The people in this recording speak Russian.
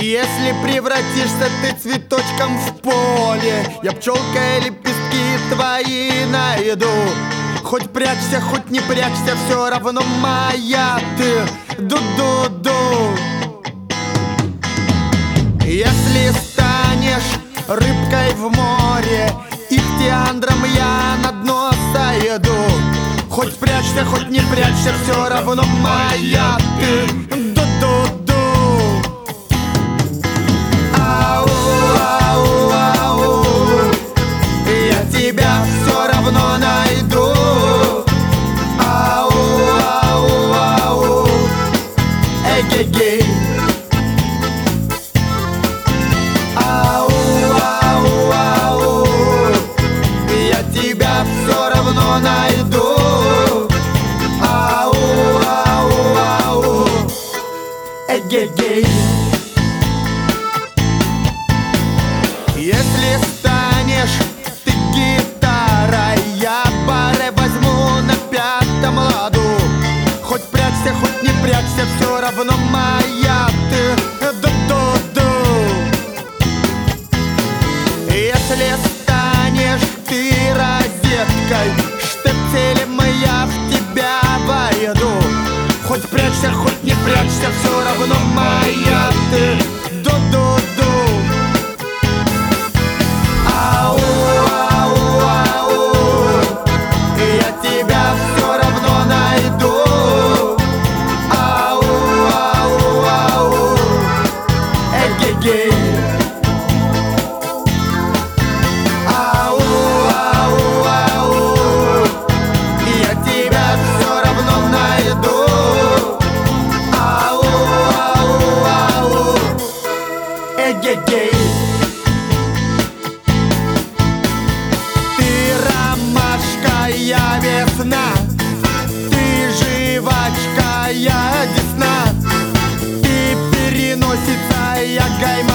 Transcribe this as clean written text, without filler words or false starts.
Если превратишься ты цветочком в поле, я пчелкой лепестки твои найду. Хоть прячься, хоть не прячься, все равно моя ты. Ду-ду-ду. Если станешь рыбкой в море, ихтиандром я на дно сойду. Хоть прячься, хоть не прячься, все равно моя ты. Ду-ду-ду. Ау-ау-ау, я тебя все равно найду. Ау-ау-ау, эгегей. Ау-ау-ау, я тебя все равно найду. Ау-ау-ау, эгегей. Если станешь ты гитарой, я баре возьму на пятом ладу. Хоть прячься, хоть не прячься, все равно моя ты. Ду-ду-ду. Если станешь ты розеткой, штепселем я в тебя войду. Хоть прячься, хоть не прячься, все равно моя ты. Ду-ду-ду. Ты ромашка, я весна, ты жвачка, я десна, ты переносица, я гайма.